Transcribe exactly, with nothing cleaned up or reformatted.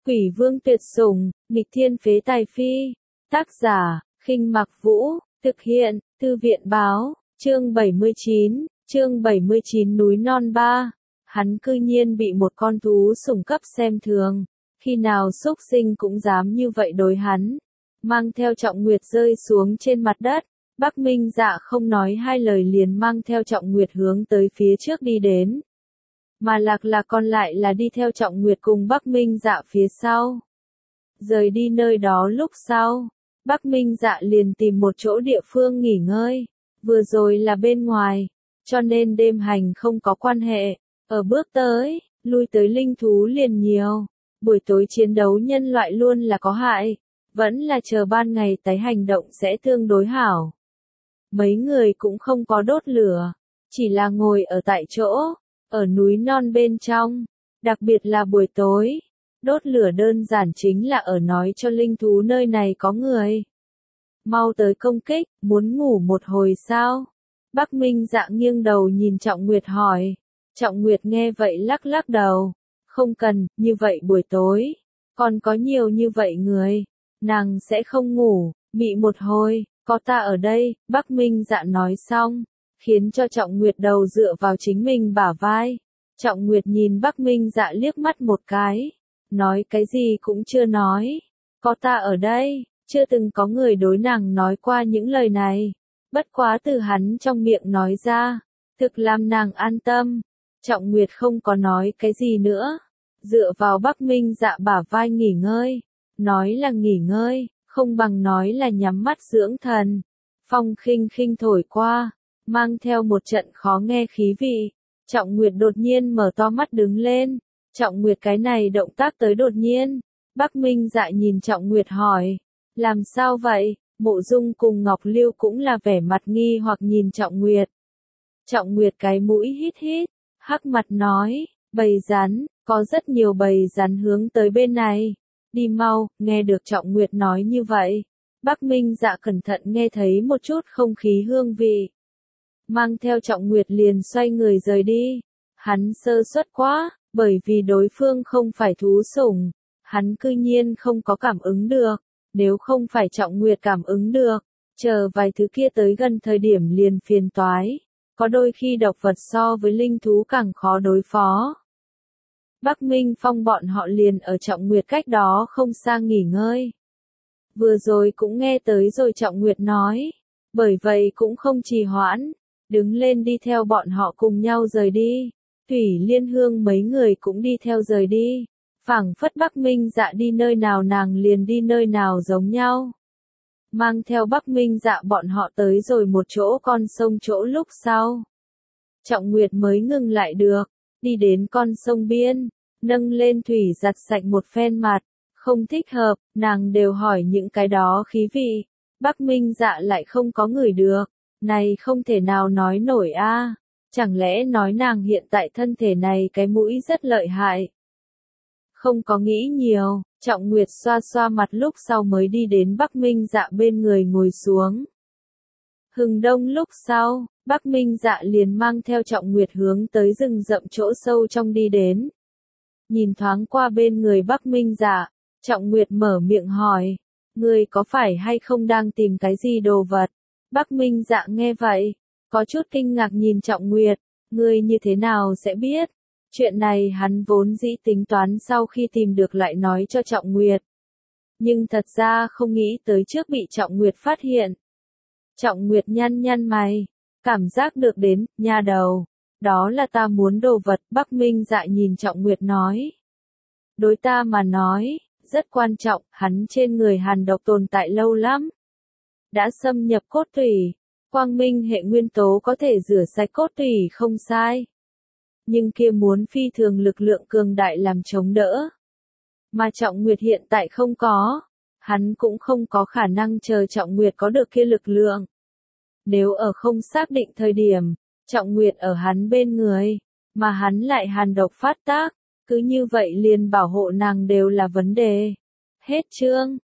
Quỷ vương tuyệt sủng, nghịch thiên phế tài phi. Tác giả, Khinh Mặc Vũ, thực hiện, Thư viện báo, chương bảy mươi chín, chương bảy mươi chín núi non ba. Hắn cư nhiên bị một con thú sủng cấp xem thường, khi nào súc sinh cũng dám như vậy đối hắn. Mang theo Trọng Nguyệt rơi xuống trên mặt đất, Bắc Minh Dạ không nói hai lời liền mang theo Trọng Nguyệt hướng tới phía trước đi đến. Mà Lạc Lạc còn lại là đi theo Trọng Nguyệt cùng Bắc Minh Dạ phía sau. Rời đi nơi đó lúc sau, Bắc Minh Dạ liền tìm một chỗ địa phương nghỉ ngơi, vừa rồi là bên ngoài, cho nên đêm hành không có quan hệ, ở bước tới, lui tới linh thú liền nhiều, buổi tối chiến đấu nhân loại luôn là có hại, vẫn là chờ ban ngày tái hành động sẽ tương đối hảo. Mấy người cũng không có đốt lửa, chỉ là ngồi ở tại chỗ, ở núi non bên trong, đặc biệt là buổi tối. Đốt lửa đơn giản chính là ở nói cho linh thú nơi này có người. Mau tới công kích, muốn ngủ một hồi sao? Bắc Minh Dạ nghiêng đầu nhìn Trọng Nguyệt hỏi. Trọng Nguyệt nghe vậy lắc lắc đầu. Không cần, như vậy buổi tối. Còn có nhiều như vậy người. Nàng sẽ không ngủ, mị một hồi, có ta ở đây, Bắc Minh Dạ nói xong. Khiến cho Trọng Nguyệt đầu dựa vào chính mình bả vai. Trọng Nguyệt nhìn Bắc Minh Dạ liếc mắt một cái. Nói cái gì cũng chưa nói. Có ta ở đây, chưa từng có người đối nàng nói qua những lời này. Bất quá từ hắn trong miệng nói ra, thực làm nàng an tâm. Trọng Nguyệt không có nói cái gì nữa. Dựa vào Bắc Minh Dạ bả vai nghỉ ngơi. Nói là nghỉ ngơi, không bằng nói là nhắm mắt dưỡng thần. Phong khinh khinh thổi qua, mang theo một trận khó nghe khí vị. Trọng Nguyệt đột nhiên mở to mắt đứng lên. Trọng Nguyệt cái này động tác tới đột nhiên. Bắc Minh Dạ nhìn Trọng Nguyệt hỏi. Làm sao vậy? Mộ Dung cùng Ngọc Lưu cũng là vẻ mặt nghi hoặc nhìn Trọng Nguyệt. Trọng Nguyệt cái mũi hít hít, hắc mặt nói, bầy rắn, có rất nhiều bầy rắn hướng tới bên này. Đi mau, nghe được Trọng Nguyệt nói như vậy. Bắc Minh Dạ cẩn thận nghe thấy một chút không khí hương vị. Mang theo Trọng Nguyệt liền xoay người rời đi. Hắn sơ suất quá. Bởi vì đối phương không phải thú sủng, hắn cư nhiên không có cảm ứng được, nếu không phải Trọng Nguyệt cảm ứng được, chờ vài thứ kia tới gần thời điểm liền phiền toái, có đôi khi độc vật so với linh thú càng khó đối phó. Bắc Minh Phong bọn họ liền ở Trọng Nguyệt cách đó không xa nghỉ ngơi. Vừa rồi cũng nghe tới rồi Trọng Nguyệt nói, bởi vậy cũng không trì hoãn, đứng lên đi theo bọn họ cùng nhau rời đi. Thủy Liên Hương mấy người cũng đi theo rời đi, phảng phất Bắc Minh Dạ đi nơi nào nàng liền đi nơi nào giống nhau. Mang theo Bắc Minh Dạ bọn họ tới rồi một chỗ con sông chỗ lúc sau. Trọng Nguyệt mới ngừng lại được, đi đến con sông biên, nâng lên thủy giặt sạch một phen mặt, không thích hợp, nàng đều hỏi những cái đó khí vị. Bắc Minh Dạ lại không có ngửi được, này không thể nào nói nổi a. Chẳng lẽ nói nàng hiện tại thân thể này cái mũi rất lợi hại. Không có nghĩ nhiều, Trọng Nguyệt xoa xoa mặt lúc sau mới đi đến Bắc Minh Dạ bên người ngồi xuống. Hừng đông lúc sau, Bắc Minh Dạ liền mang theo Trọng Nguyệt hướng tới rừng rậm chỗ sâu trong đi đến. Nhìn thoáng qua bên người Bắc Minh Dạ, Trọng Nguyệt mở miệng hỏi, người có phải hay không đang tìm cái gì đồ vật? Bắc Minh Dạ nghe vậy. Có chút kinh ngạc nhìn Trọng Nguyệt, ngươi như thế nào sẽ biết? Chuyện này hắn vốn dĩ tính toán sau khi tìm được lại nói cho Trọng Nguyệt. Nhưng thật ra không nghĩ tới trước bị Trọng Nguyệt phát hiện. Trọng Nguyệt nhăn nhăn mày, cảm giác được đến, nha đầu. Đó là ta muốn đồ vật, Bắc Minh Dạ nhìn Trọng Nguyệt nói. Đối ta mà nói, rất quan trọng, hắn trên người hàn độc tồn tại lâu lắm. Đã xâm nhập cốt tủy. Quang minh hệ nguyên tố có thể rửa sạch cốt tủy không sai. Nhưng kia muốn phi thường lực lượng cường đại làm chống đỡ. Mà Trọng Nguyệt hiện tại không có. Hắn cũng không có khả năng chờ Trọng Nguyệt có được kia lực lượng. Nếu ở không xác định thời điểm, Trọng Nguyệt ở hắn bên người, mà hắn lại hàn độc phát tác, cứ như vậy liền bảo hộ nàng đều là vấn đề. Hết chương.